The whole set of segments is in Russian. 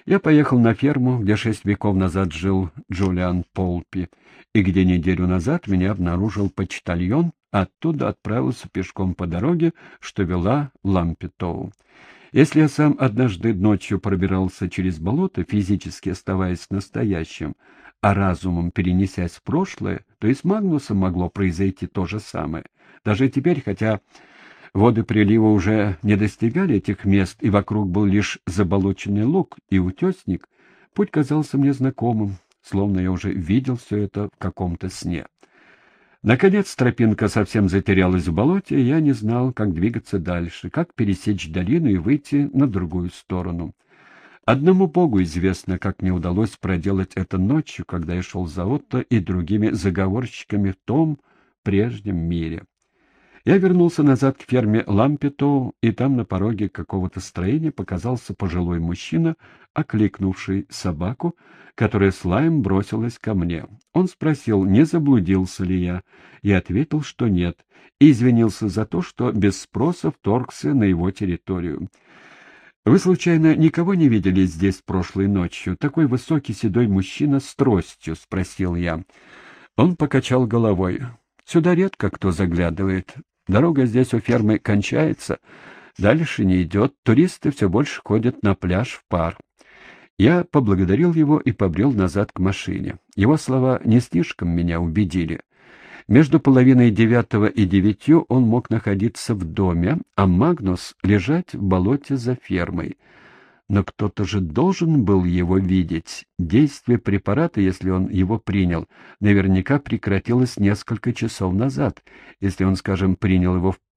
Я поехал на ферму, где 6 веков назад жил Джулиан Полпи, и где неделю назад меня обнаружил почтальон, а оттуда отправился пешком по дороге, что вела в Лампетоу. Если я сам однажды ночью пробирался через болото, физически оставаясь настоящим, а разумом перенесясь в прошлое, то и с Магнусом могло произойти то же самое. Даже теперь, хотя воды прилива уже не достигали этих мест, и вокруг был лишь заболоченный луг и утесник, путь казался мне знакомым, словно я уже видел все это в каком-то сне. Наконец тропинка совсем затерялась в болоте, и я не знал, как двигаться дальше, как пересечь долину и выйти на другую сторону. Одному Богу известно, как мне удалось проделать это ночью, когда я шел за Отто и другими заговорщиками в том прежнем мире. Я вернулся назад к ферме Лампетоу, и там на пороге какого-то строения показался пожилой мужчина, окликнувший собаку, которая с лаем бросилась ко мне. Он спросил, не заблудился ли я, и ответил, что нет, и извинился за то, что без спроса вторгся на его территорию. «Вы, случайно, никого не видели здесь прошлой ночью? Такой высокий седой мужчина с тростью?» — спросил я. Он покачал головой. «Сюда редко кто заглядывает. Дорога здесь у фермы кончается, дальше не идет, туристы все больше ходят на пляж в парк». Я поблагодарил его и побрел назад к машине. Его слова не слишком меня убедили. Между 8:30 и 9 он мог находиться в доме, а Магнус лежать в болоте за фермой. Но кто-то же должен был его видеть. Действие препарата, если он его принял, наверняка прекратилось несколько часов назад. Если он, скажем, принял его в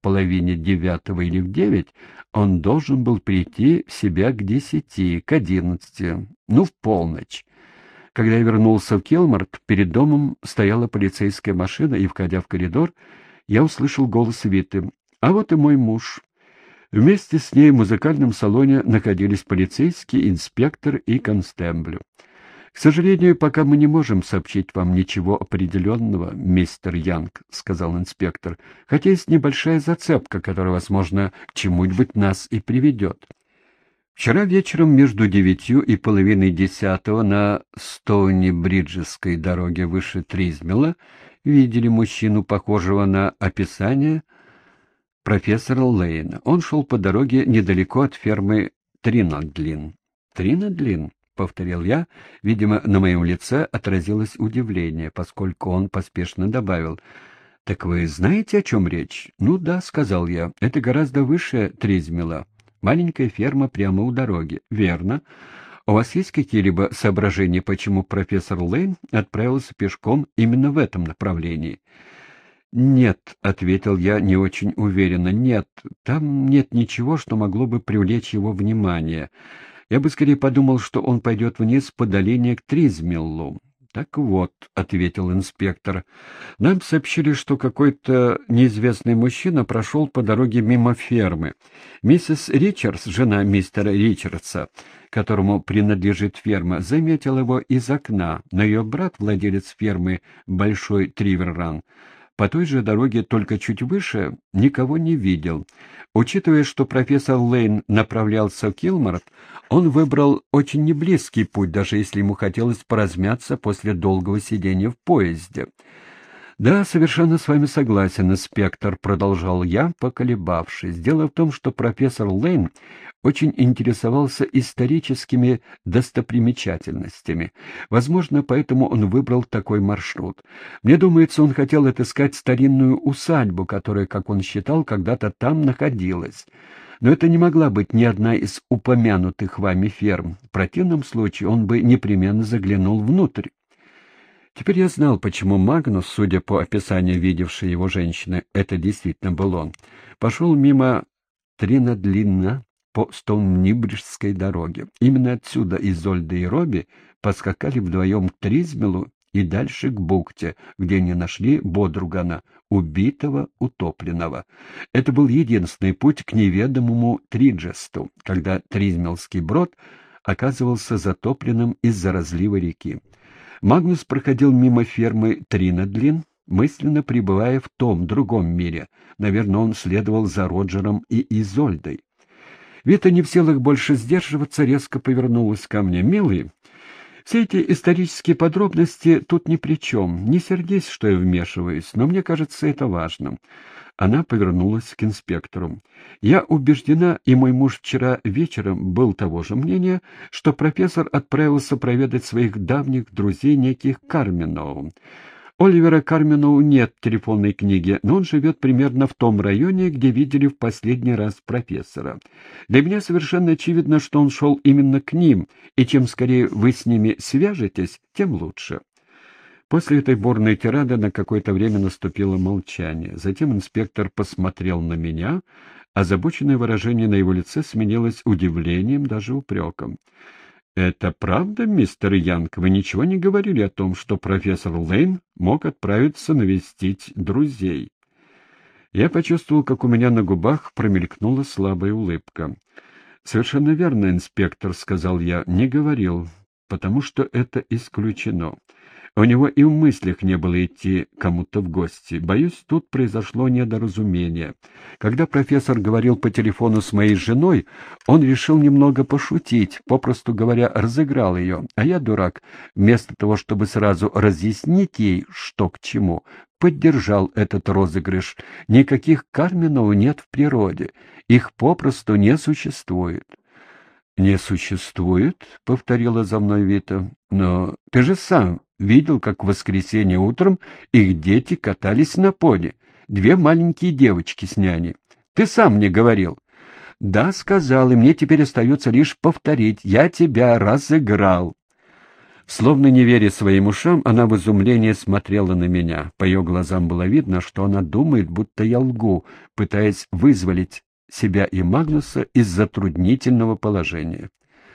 8:30 или в 9, он должен был прийти в себя к 10, к 11, ну, в полночь. Когда я вернулся в Килмарт, перед домом стояла полицейская машина, и, входя в коридор, я услышал голос Виты. «А вот и мой муж». Вместе с ней в музыкальном салоне находились полицейский, инспектор и констебль. «К сожалению, пока мы не можем сообщить вам ничего определенного, мистер Янг», — сказал инспектор, «хотя есть небольшая зацепка, которая, возможно, к чему-нибудь нас и приведет. Вчера вечером между 9 и половиной 10 на Стоуни-Бриджской дороге выше Тризмела видели мужчину, похожего на описание профессора Лейна. Он шел по дороге недалеко от фермы Тринадлин». «Тринадлин?» — повторил я. Видимо, на моем лице отразилось удивление, поскольку он поспешно добавил. «Так вы знаете, о чем речь?» «Ну да», — сказал я, — «это гораздо выше Тризмела. Маленькая ферма прямо у дороги». «Верно. У вас есть какие-либо соображения, почему профессор Лейн отправился пешком именно в этом направлении?» «Нет», — ответил я не очень уверенно, — «нет, там нет ничего, что могло бы привлечь его внимание. Я бы скорее подумал, что он пойдет вниз по долине к Тризмеллу». «Так вот», — ответил инспектор, — «нам сообщили, что какой-то неизвестный мужчина прошел по дороге мимо фермы. Миссис Ричардс, жена мистера Ричардса, которому принадлежит ферма, заметила его из окна, но ее брат, владелец фермы Большой Триверран, по той же дороге, только чуть выше, никого не видел. Учитывая, что профессор Лейн направлялся в Килмарт, он выбрал очень неблизкий путь, даже если ему хотелось поразмяться после долгого сидения в поезде. «Да, совершенно с вами согласен, инспектор», — продолжал я, поколебавшись. «Дело в том, что профессор Лейн очень интересовался историческими достопримечательностями. Возможно, поэтому он выбрал такой маршрут. Мне думается, он хотел отыскать старинную усадьбу, которая, как он считал, когда-то там находилась. Но это не могла быть ни одна из упомянутых вами ферм. В противном случае он бы непременно заглянул внутрь». Теперь я знал, почему Магнус, судя по описанию видевшей его женщины, это действительно был он, пошел мимо Тринадлина по Стоунибриджской дороге. Именно отсюда Изольда и Робби поскакали вдвоем к Тризмелу и дальше к бухте, где они нашли Бодругана, убитого, утопленного. Это был единственный путь к неведомому Триджесту, когда Тризмелский брод оказывался затопленным из-за разлива реки. Магнус проходил мимо фермы Тринадлин, мысленно пребывая в том другом мире. Наверное, он следовал за Роджером и Изольдой. Вита, не в силах больше сдерживаться, резко повернулась ко мне. «Милый, все эти исторические подробности тут ни при чем. Не сердись, что я вмешиваюсь, но мне кажется это важным». Она повернулась к инспектору. «Я убеждена, и мой муж вчера вечером был того же мнения, что профессор отправился проведать своих давних друзей, неких Карминоу. Оливера Карминоу нет в телефонной книге, но он живет примерно в том районе, где видели в последний раз профессора. Для меня совершенно очевидно, что он шел именно к ним, и чем скорее вы с ними свяжетесь, тем лучше». После этой бурной тирады на какое-то время наступило молчание. Затем инспектор посмотрел на меня, озабоченное выражение на его лице сменилось удивлением, даже упреком. «Это правда, мистер Янг? Вы ничего не говорили о том, что профессор Лейн мог отправиться навестить друзей?» Я почувствовал, как у меня на губах промелькнула слабая улыбка. «Совершенно верно, инспектор», — сказал я, — «не говорил, потому что это исключено. У него и в мыслях не было идти кому-то в гости. Боюсь, тут произошло недоразумение. Когда профессор говорил по телефону с моей женой, он решил немного пошутить, попросту говоря, разыграл ее. А я, дурак, вместо того, чтобы сразу разъяснить ей, что к чему, поддержал этот розыгрыш. Никаких Карминов нет в природе. Их попросту не существует. «Не существует?» — повторила за мной Вита. «Но ты же сам видел, как в воскресенье утром их дети катались на пони. 2 маленькие девочки с няней. Ты сам мне говорил». «Да, сказал, и мне теперь остается лишь повторить. Я тебя разыграл». Словно не веря своим ушам, она в изумлении смотрела на меня. По ее глазам было видно, что она думает, будто я лгу, пытаясь вызволить себя и Магнуса из затруднительного положения.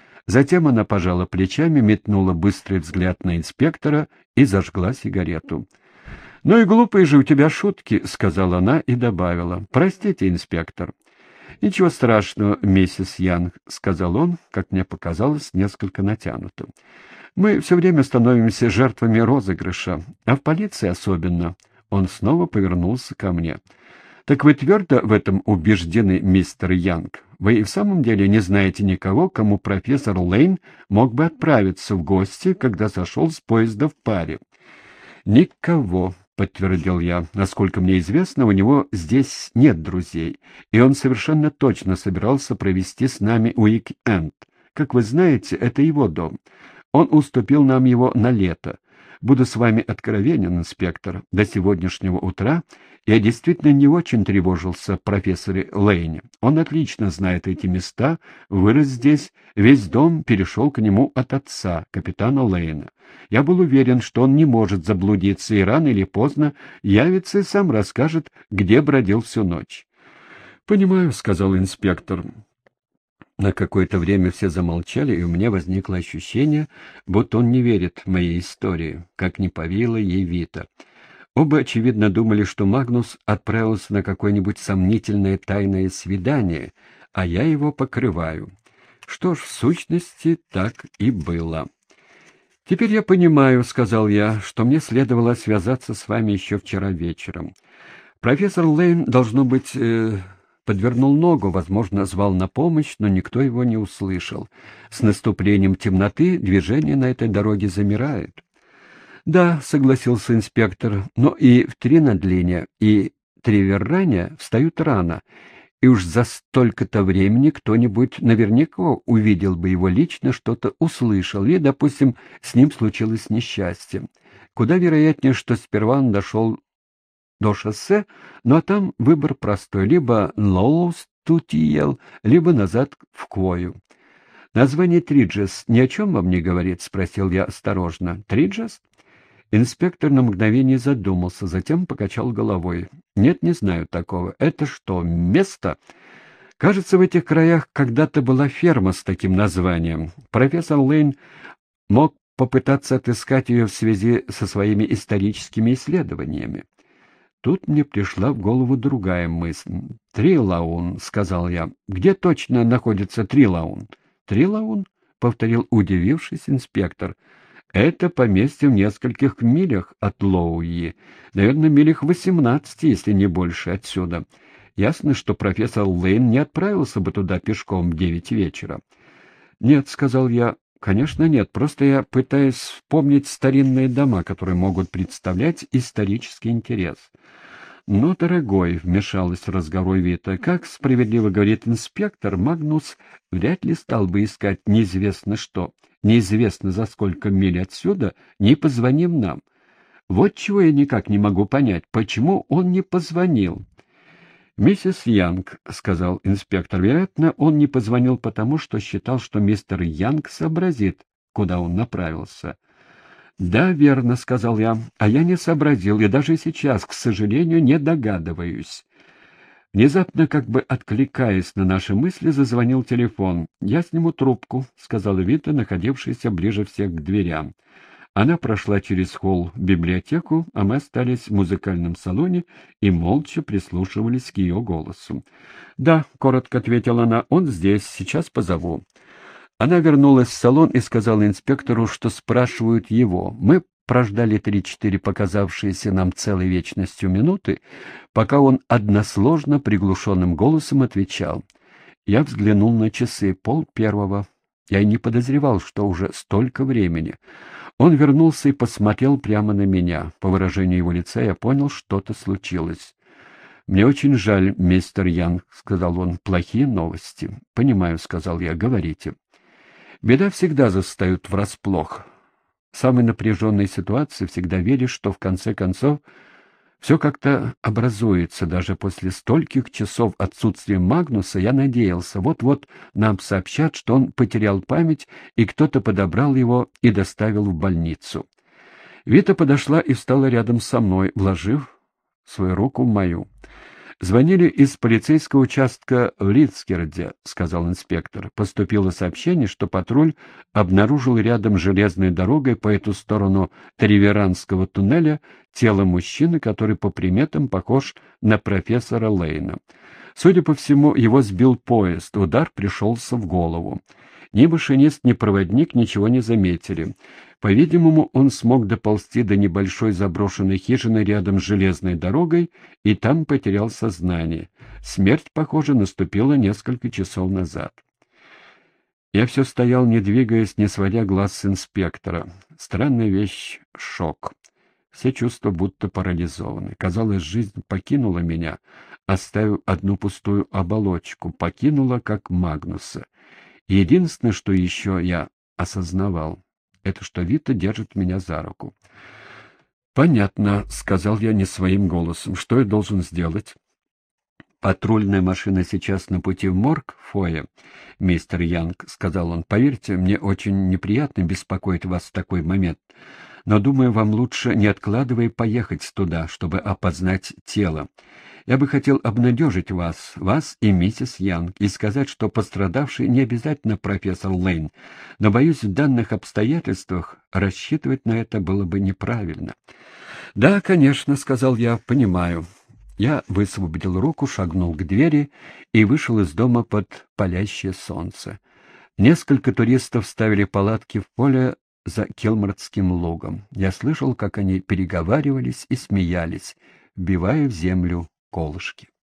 Затем она пожала плечами, метнула быстрый взгляд на инспектора и зажгла сигарету. «Ну и глупые же у тебя шутки», — сказала она и добавила. «Простите, инспектор». «Ничего страшного, миссис Янг», — сказал он, как мне показалось, несколько натянуто. «Мы все время становимся жертвами розыгрыша, а в полиции особенно». Он снова повернулся ко мне. «Так вы твердо в этом убеждены, мистер Янг? Вы и в самом деле не знаете никого, кому профессор Лейн мог бы отправиться в гости, когда сошел с поезда в паре?» «Никого», — подтвердил я. «Насколько мне известно, у него здесь нет друзей, и он совершенно точно собирался провести с нами уик-энд. Как вы знаете, это его дом. Он уступил нам его на лето. Буду с вами откровенен, инспектор. До сегодняшнего утра я действительно не очень тревожился о профессоре Лейне. Он отлично знает эти места, вырос здесь, весь дом перешел к нему от отца, капитана Лейна. Я был уверен, что он не может заблудиться и рано или поздно явится и сам расскажет, где бродил всю ночь». «Понимаю», — сказал инспектор. На какое-то время все замолчали, и у меня возникло ощущение, будто он не верит в моей истории, как не поверила ей Вита. Оба, очевидно, думали, что Магнус отправился на какое-нибудь сомнительное тайное свидание, а я его покрываю. Что ж, в сущности, так и было. «Теперь я понимаю, — сказал я, — что мне следовало связаться с вами еще вчера вечером. Профессор Лейн, должно быть, подвернул ногу, возможно, звал на помощь, но никто его не услышал. С наступлением темноты движение на этой дороге замирает». «Да, — согласился инспектор, — но и в Тринадлине, и Триверране встают рано, и уж за столько-то времени кто-нибудь наверняка увидел бы его лично, что-то услышал, и, допустим, с ним случилось несчастье. Куда вероятнее, что сперва он дошел до шоссе, ну а там выбор простой: либо Лоуз-Тутиел, либо назад в Квою. «Название Триджес ни о чем вам не говорит?» — спросил я осторожно. «Триджес?» Инспектор на мгновение задумался, затем покачал головой. «Нет, не знаю такого. Это что, место?» «Кажется, в этих краях когда-то была ферма с таким названием. Профессор Лейн мог попытаться отыскать ее в связи со своими историческими исследованиями». Тут мне пришла в голову другая мысль. «Трилаун», — сказал я. «Где точно находится Трилаун?» «Трилаун?» — повторил удивившись инспектор. «Это поместье в нескольких милях от Лоуи, наверное, милях 18, если не больше отсюда. Ясно, что профессор Лейн не отправился бы туда пешком в 9 вечера. «Нет», — сказал я, — «конечно нет, просто я пытаюсь вспомнить старинные дома, которые могут представлять исторический интерес». «Ну, дорогой», — вмешалась в разговор Вита, — «как справедливо говорит инспектор, Магнус вряд ли стал бы искать неизвестно что, неизвестно за сколько миль отсюда, не позвонив нам. Вот чего я никак не могу понять, почему он не позвонил». «Миссис Янг», — сказал инспектор, — «вероятно, он не позвонил потому, что считал, что мистер Янг сообразит, куда он направился». «Да, верно», — сказал я, — «а я не сообразил, и даже сейчас, к сожалению, не догадываюсь». Внезапно, как бы откликаясь на наши мысли, зазвонил телефон. «Я сниму трубку», — сказала Вита, находившаяся ближе всех к дверям. Она прошла через холл в библиотеку, а мы остались в музыкальном салоне и молча прислушивались к ее голосу. «Да», — коротко ответила она, — «он здесь, сейчас позову». Она вернулась в салон и сказала инспектору, что спрашивают его. Мы прождали 3-4 показавшиеся нам целой вечностью минуты, пока он односложно приглушенным голосом отвечал. Я взглянул на часы, 12:30. Я и не подозревал, что уже столько времени. Он вернулся и посмотрел прямо на меня. По выражению его лица я понял, что-то случилось. «Мне очень жаль, мистер Янг», — сказал он, — «плохие новости». «Понимаю», — сказал я, — «говорите». Беда всегда застают врасплох. В самой напряженной ситуации всегда веришь, что в конце концов все как-то образуется. Даже после стольких часов отсутствия Магнуса я надеялся, вот-вот нам сообщат, что он потерял память, и кто-то подобрал его и доставил в больницу. Вита подошла и встала рядом со мной, вложив свою руку в мою. «Звонили из полицейского участка в Литцгерде», — сказал инспектор. «Поступило сообщение, что патруль обнаружил рядом с железной дорогой по эту сторону Треверанского туннеля тело мужчины, который по приметам похож на профессора Лейна. Судя по всему, его сбил поезд, удар пришелся в голову. Ни машинист, ни проводник ничего не заметили. По-видимому, он смог доползти до небольшой заброшенной хижины рядом с железной дорогой и там потерял сознание. Смерть, похоже, наступила несколько часов назад». Я все стоял, не двигаясь, не сводя глаз с инспектора. Странная вещь — шок. Все чувства будто парализованы. Казалось, жизнь покинула меня, оставив одну пустую оболочку, покинула как Магнуса. И единственное, что еще я осознавал, это что Вита держит меня за руку. «Понятно», — сказал я не своим голосом. «Что я должен сделать?» «Патрульная машина сейчас на пути в морг, фойе, мистер Янг», — сказал он. «Поверьте, мне очень неприятно беспокоить вас в такой момент, но, думаю, вам лучше, не откладывая, поехать туда, чтобы опознать тело. Я бы хотел обнадежить вас и миссис Янг, и сказать, что пострадавший не обязательно профессор Лейн, но, боюсь, в данных обстоятельствах рассчитывать на это было бы неправильно». «Да, конечно», — сказал я, — «понимаю». Я высвободил руку, шагнул к двери и вышел из дома под палящее солнце. Несколько туристов ставили палатки в поле за Келмардским лугом. Я слышал, как они переговаривались и смеялись, вбивая в землю колышки.